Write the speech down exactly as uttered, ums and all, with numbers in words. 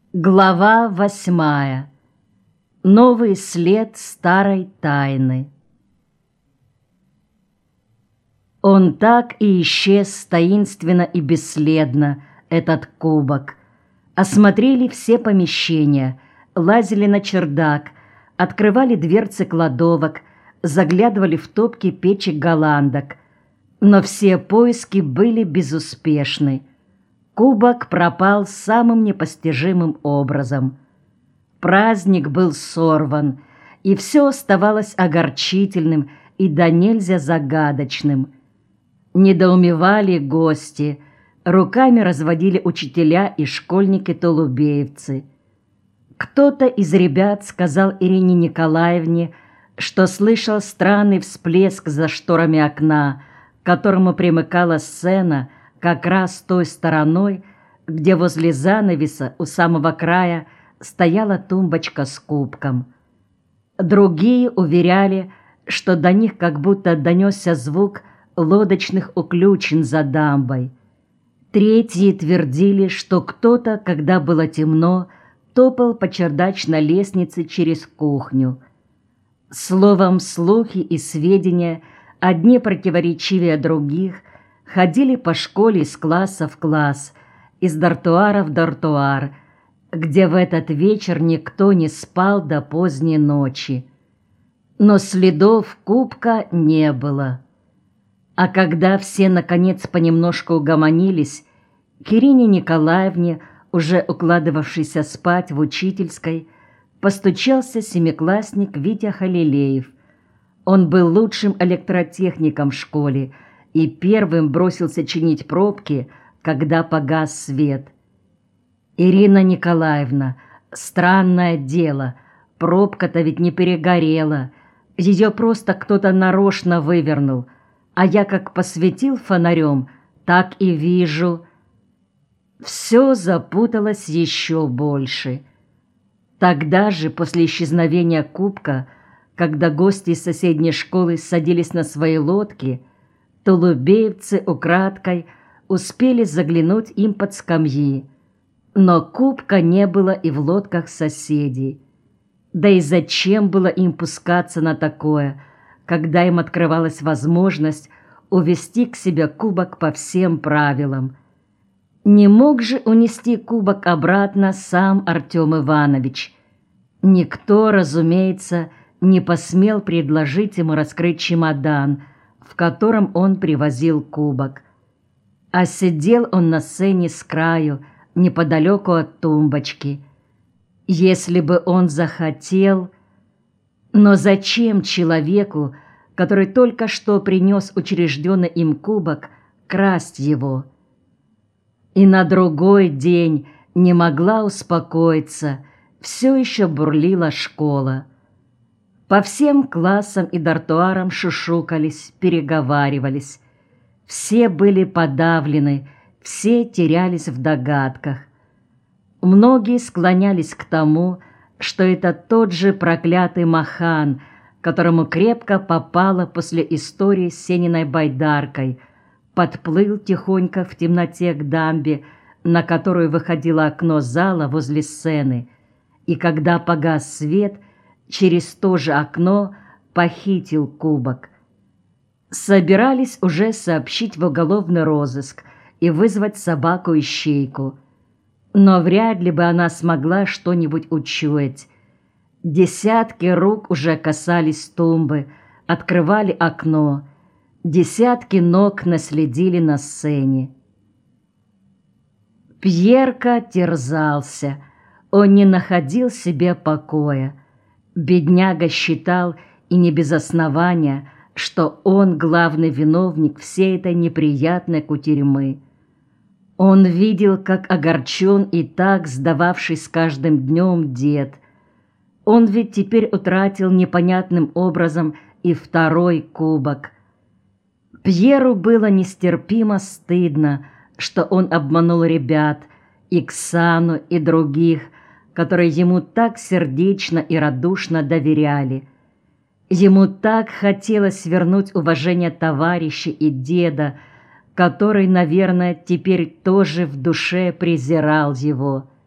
Глава восьмая. Новый след старой тайны. Он так и исчез таинственно и бесследно, этот кубок. Осмотрели все помещения, лазили на чердак, открывали дверцы кладовок, заглядывали в топки печек голландок. Но все поиски были безуспешны. Кубок пропал самым непостижимым образом. Праздник был сорван, и все оставалось огорчительным и до нельзя загадочным. Недоумевали гости, руками разводили учителя и школьники-толубеевцы. Кто-то из ребят сказал Ирине Николаевне, что слышал странный всплеск за шторами окна, к которому примыкала сцена, как раз той стороной, где возле занавеса у самого края стояла тумбочка с кубком. Другие уверяли, что до них как будто донесся звук лодочных уключен за дамбой. Третьи твердили, что кто-то, когда было темно, топал по чердачной лестнице через кухню. Словом, слухи и сведения, одни противоречивее других, ходили по школе из класса в класс, из дартуара в дартуар, где в этот вечер никто не спал до поздней ночи. Но следов кубка не было. А когда все, наконец, понемножку угомонились, к Ирине Николаевне, уже укладывавшейся спать в учительской, постучался семиклассник Витя Халилеев. Он был лучшим электротехником в школе и первым бросился чинить пробки, когда погас свет. «Ирина Николаевна, странное дело, пробка-то ведь не перегорела, ее просто кто-то нарочно вывернул, а я как посветил фонарем, так и вижу». Все запуталось еще больше. Тогда же, после исчезновения кубка, когда гости из соседней школы садились на свои лодки, толубеевцы украдкой успели заглянуть им под скамьи, но кубка не было и в лодках соседей. Да и зачем было им пускаться на такое, когда им открывалась возможность увести к себе кубок по всем правилам? Не мог же унести кубок обратно сам Артем Иванович. Никто, разумеется, не посмел предложить ему раскрыть чемодан, в котором он привозил кубок. А сидел он на сцене с краю, неподалеку от тумбочки. Если бы он захотел... Но зачем человеку, который только что принес учрежденный им кубок, красть его? И на другой день не могла успокоиться, все еще бурлила школа. По всем классам и дартуарам шушукались, переговаривались. Все были подавлены, все терялись в догадках. Многие склонялись к тому, что это тот же проклятый Махан, которому крепко попало после истории с Сениной байдаркой, подплыл тихонько в темноте к дамбе, на которую выходило окно зала возле сцены, и когда погас свет, через то же окно похитил кубок. Собирались уже сообщить в уголовный розыск и вызвать собаку-ищейку, но вряд ли бы она смогла что-нибудь учуять. Десятки рук уже касались тумбы, открывали окно, десятки ног наследили на сцене. Пьерка терзался, он не находил себе покоя. Бедняга считал, и не без основания, что он главный виновник всей этой неприятной кутерьмы. Он видел, как огорчен и так сдававший с каждым днем дед. Он ведь теперь утратил непонятным образом и второй кубок. Пьеру было нестерпимо стыдно, что он обманул ребят, Иксану и других, которые ему так сердечно и радушно доверяли. Ему так хотелось вернуть уважение товарища и деда, который, наверное, теперь тоже в душе презирал его.